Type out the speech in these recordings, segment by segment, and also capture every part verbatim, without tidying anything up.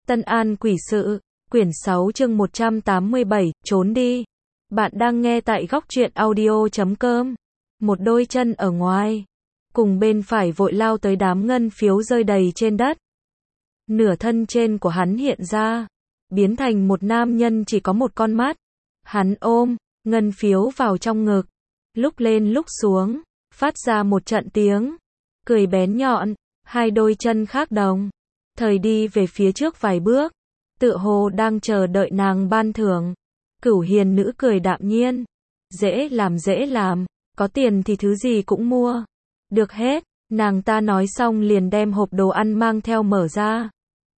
Tân An Quỷ Sự, quyển sáu chương một trăm tám mươi bảy, trốn đi. Bạn đang nghe tại góc truyện audio chấm com. Một đôi chân ở ngoài, cùng bên phải vội lao tới đám ngân phiếu rơi đầy trên đất. Nửa thân trên của hắn hiện ra, biến thành một nam nhân chỉ có một con mắt. Hắn ôm ngân phiếu vào trong ngực, lúc lên lúc xuống, phát ra một trận tiếng cười bén nhọn. Hai đôi chân khác đồng thời đi về phía trước vài bước, tựa hồ đang chờ đợi nàng ban thưởng. Cửu hiền nữ cười đạm nhiên, dễ làm dễ làm, có tiền thì thứ gì cũng mua được hết. Nàng ta nói xong liền đem hộp đồ ăn mang theo mở ra.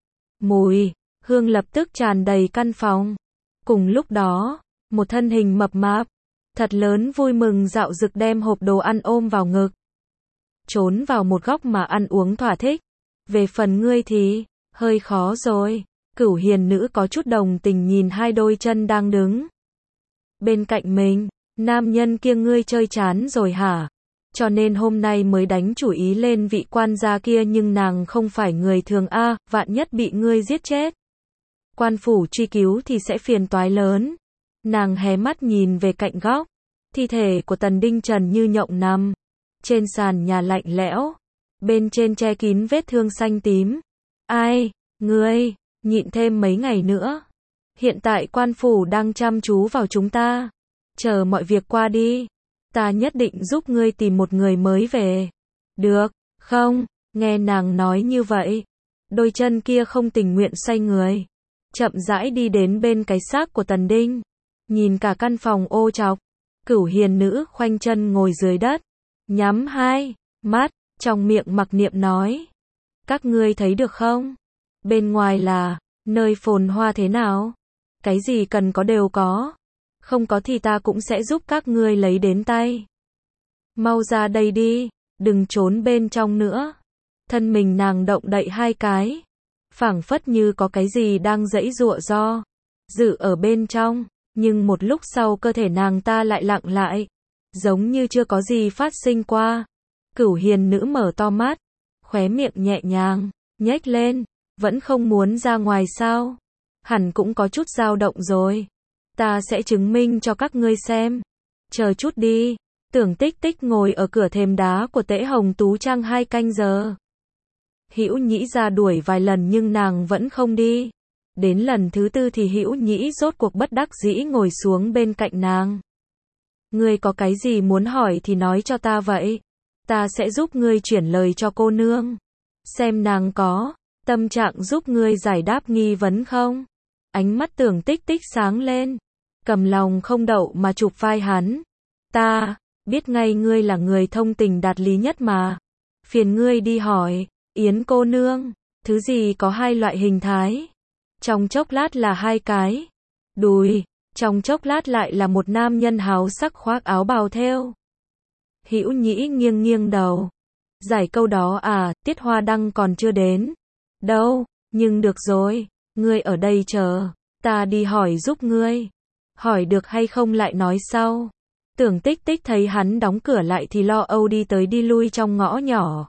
Mùi hương lập tức tràn đầy căn phòng. Cùng lúc đó, một thân hình mập mạp thật lớn vui mừng dạo dực đem hộp đồ ăn ôm vào ngực, trốn vào một góc mà ăn uống thỏa thích. Về phần ngươi thì hơi khó rồi. Cửu hiền nữ có chút đồng tình nhìn hai đôi chân đang đứng bên cạnh mình. Nam nhân kia ngươi chơi chán rồi hả? Cho nên hôm nay mới đánh chủ ý lên vị quan gia kia, nhưng nàng không phải người thường a, vạn nhất bị ngươi giết chết, quan phủ truy cứu thì sẽ phiền toái lớn. Nàng hé mắt nhìn về cạnh góc, thi thể của Tần Đinh Trần như nhộng nằm trên sàn nhà lạnh lẽo, bên trên che kín vết thương xanh tím. Ai, ngươi, nhịn thêm mấy ngày nữa. Hiện tại quan phủ đang chăm chú vào chúng ta. Chờ mọi việc qua đi, ta nhất định giúp ngươi tìm một người mới về. Được, không? Nghe nàng nói như vậy, đôi chân kia không tình nguyện xoay người, chậm rãi đi đến bên cái xác của Tần Đinh. Nhìn cả căn phòng ô trọc, Cửu hiền nữ khoanh chân ngồi dưới đất, nhắm hai mắt, trong miệng mặc niệm nói: các ngươi thấy được không? Bên ngoài là nơi phồn hoa thế nào? Cái gì cần có đều có. Không có thì ta cũng sẽ giúp các ngươi lấy đến tay. Mau ra đây đi, đừng trốn bên trong nữa. Thân mình nàng động đậy hai cái, phảng phất như có cái gì đang giãy giụa do dự ở bên trong. Nhưng một lúc sau cơ thể nàng ta lại lặng lại, giống như chưa có gì phát sinh qua. Cửu hiền nữ mở to mắt, khóe miệng nhẹ nhàng nhếch lên. Vẫn không muốn ra ngoài sao? Hẳn cũng có chút dao động rồi. Ta sẽ chứng minh cho các ngươi xem. Chờ chút đi. Tưởng Tích Tích ngồi ở cửa thềm đá của Tễ Hồng Tú Trang hai canh giờ. Hữu Nhĩ ra đuổi vài lần nhưng nàng vẫn không đi. Đến lần thứ tư thì Hữu Nhĩ rốt cuộc bất đắc dĩ ngồi xuống bên cạnh nàng. Ngươi có cái gì muốn hỏi thì nói cho ta vậy. Ta sẽ giúp ngươi chuyển lời cho cô nương, xem nàng có tâm trạng giúp ngươi giải đáp nghi vấn không. Ánh mắt Tưởng Tích Tích sáng lên, cầm lòng không đậu mà chụp vai hắn. Ta biết ngay ngươi là người thông tình đạt lý nhất mà. Phiền ngươi đi hỏi Yến cô nương, thứ gì có hai loại hình thái. Trong chốc lát là hai cái đùi, trong chốc lát lại là một nam nhân háo sắc khoác áo bào thêu. Hữu Nhĩ nghiêng nghiêng đầu. Giải câu đó à, Tiết Hoa Đăng còn chưa đến đâu, nhưng được rồi, ngươi ở đây chờ, ta đi hỏi giúp ngươi. Hỏi được hay không lại nói sau. Tưởng Tích Tích thấy hắn đóng cửa lại thì lo âu đi tới đi lui trong ngõ nhỏ.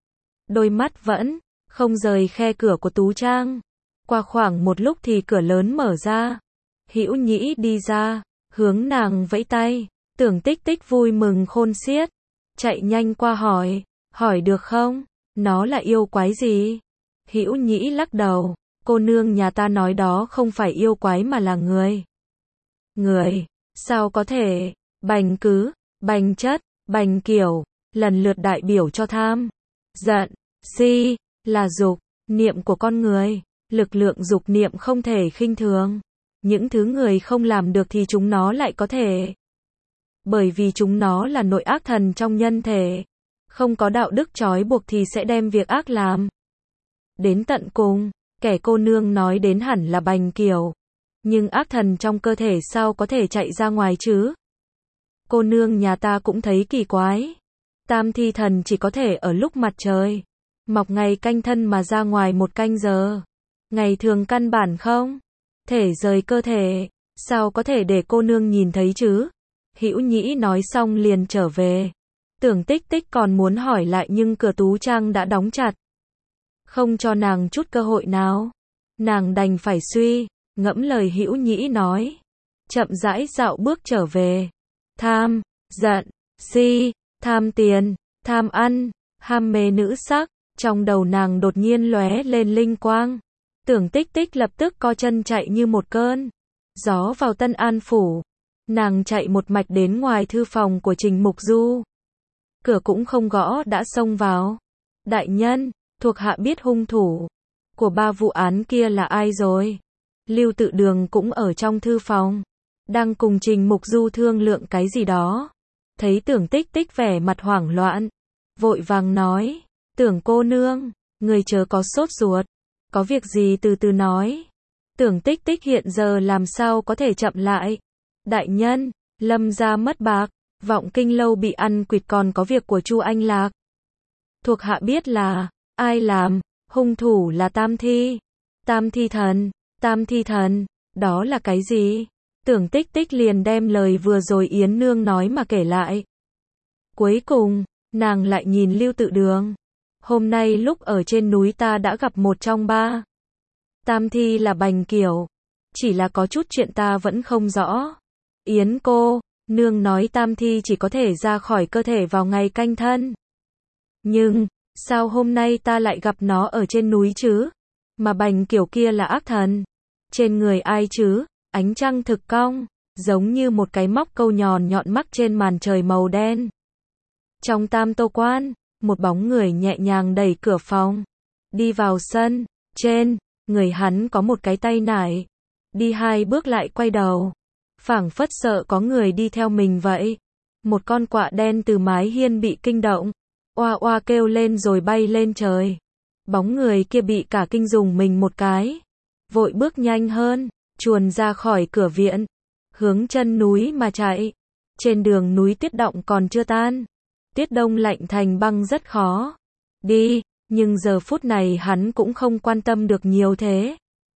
Đôi mắt vẫn không rời khe cửa của Tú Trang. Qua khoảng một lúc thì cửa lớn mở ra. Hữu Nhĩ đi ra, hướng nàng vẫy tay. Tưởng Tích Tích vui mừng khôn xiết, chạy nhanh qua hỏi, hỏi được không? Nó là yêu quái gì? Hữu Nhĩ lắc đầu, cô nương nhà ta nói đó không phải yêu quái mà là người. Người, sao có thể? Bành cứ, bành chất, bành kiểu, lần lượt đại biểu cho tham, giận, si, là dục, niệm của con người. Lực lượng dục niệm không thể khinh thường. Những thứ người không làm được thì chúng nó lại có thể. Bởi vì chúng nó là nội ác thần trong nhân thể. Không có đạo đức trói buộc thì sẽ đem việc ác làm đến tận cùng. Kẻ cô nương nói đến hẳn là bành kiểu. Nhưng ác thần trong cơ thể sao có thể chạy ra ngoài chứ? Cô nương nhà ta cũng thấy kỳ quái. Tam thi thần chỉ có thể ở lúc mặt trời mọc ngày canh thân mà ra ngoài một canh giờ. Ngày thường căn bản không thể rời cơ thể. Sao có thể để cô nương nhìn thấy chứ? Hữu Nhĩ nói xong liền trở về. Tưởng Tích Tích còn muốn hỏi lại nhưng cửa Tú Trang đã đóng chặt, không cho nàng chút cơ hội nào. nàng đành phải suy, ngẫm lời hữu nhĩ nói. Chậm rãi dạo bước trở về. Tham, giận, si, tham tiền, tham ăn, ham mê nữ sắc, trong đầu nàng đột nhiên lóe lên linh quang. Tưởng Tích Tích lập tức co chân chạy như một cơn gió vào Tân An phủ. Nàng chạy một mạch đến ngoài thư phòng của Trình Mục Du. Cửa cũng không gõ đã xông vào. Đại nhân, thuộc hạ biết hung thủ của ba vụ án kia là ai rồi. Lưu Tự Đường cũng ở trong thư phòng, đang cùng Trình Mục Du thương lượng cái gì đó. Thấy Tưởng Tích Tích vẻ mặt hoảng loạn, vội vàng nói, Tưởng cô nương, người chớ có sốt ruột, có việc gì từ từ nói. Tưởng Tích Tích hiện giờ làm sao có thể chậm lại. Đại nhân, Lâm gia mất bạc, Vọng Kinh lâu bị ăn quỵt, còn có việc của Chu Anh Lạc. Thuộc hạ biết là ai làm, hung thủ là Tam Thi. Tam Thi thần, Tam Thi thần, đó là cái gì? Tưởng Tích Tích liền đem lời vừa rồi Yến Nương nói mà kể lại. Cuối cùng, nàng lại nhìn Lưu Tự Đường. Hôm nay lúc ở trên núi ta đã gặp một trong ba Tam Thi là Bành Kiểu. Chỉ là có chút chuyện ta vẫn không rõ. Yến cô nương nói Tam Thi chỉ có thể ra khỏi cơ thể vào ngày canh thân. Nhưng, sao hôm nay ta lại gặp nó ở trên núi chứ? Mà Bành Kiểu kia là ác thần. Trên người ai chứ? Ánh trăng thực cong, giống như một cái móc câu nhọn nhọn mắc trên màn trời màu đen. Trong Tam Tô Quan, một bóng người nhẹ nhàng đẩy cửa phòng, đi vào sân. Trên người hắn có một cái tay nải, đi hai bước lại quay đầu, phảng phất sợ có người đi theo mình vậy. Một con quạ đen từ mái hiên bị kinh động, oa oa kêu lên rồi bay lên trời. Bóng người kia bị cả kinh dùng mình một cái, vội bước nhanh hơn, chuồn ra khỏi cửa viện, hướng chân núi mà chạy. Trên đường núi tuyết động còn chưa tan, tuyết đông lạnh thành băng rất khó đi, nhưng giờ phút này hắn cũng không quan tâm được nhiều thế.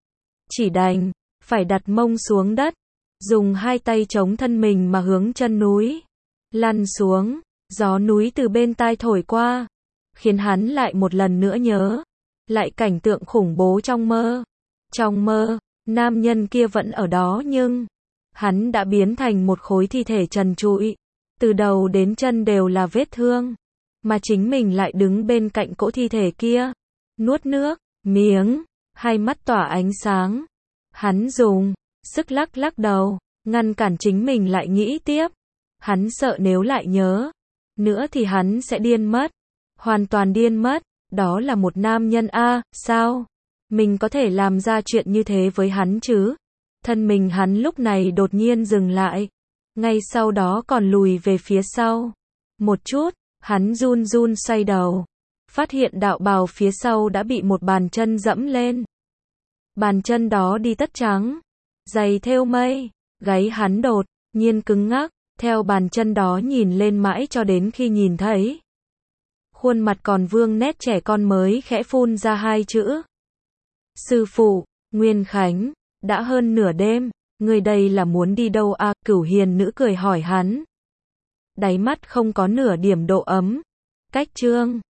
Chỉ đành phải đặt mông xuống đất, dùng hai tay chống thân mình mà hướng chân núi lăn xuống. Gió núi từ bên tai thổi qua, khiến hắn lại một lần nữa nhớ lại cảnh tượng khủng bố trong mơ. Trong mơ, nam nhân kia vẫn ở đó nhưng hắn đã biến thành một khối thi thể trần trụi, từ đầu đến chân đều là vết thương, mà chính mình lại đứng bên cạnh cỗ thi thể kia, nuốt nước miếng, hai mắt tỏa ánh sáng. Hắn dùng sức lắc lắc đầu, ngăn cản chính mình lại nghĩ tiếp. Hắn sợ nếu lại nhớ nữa thì hắn sẽ điên mất, hoàn toàn điên mất. Đó là một nam nhân a, sao mình có thể làm ra chuyện như thế với hắn chứ? Thân mình hắn lúc này đột nhiên dừng lại, ngay sau đó còn lùi về phía sau một chút. Hắn run run xoay đầu, phát hiện đạo bào phía sau đã bị một bàn chân dẫm lên. Bàn chân đó đi tất trắng, giày thêu mây. Gáy hắn đột nhiên cứng ngắc, theo bàn chân đó nhìn lên mãi cho đến khi nhìn thấy khuôn mặt còn vương nét trẻ con mới khẽ phun ra hai chữ. Sư phụ. Nguyên Khánh, đã hơn nửa đêm, người đây là muốn đi đâu à? Cửu hiền nữ cười hỏi hắn. Đáy mắt không có nửa điểm độ ấm. Cách chương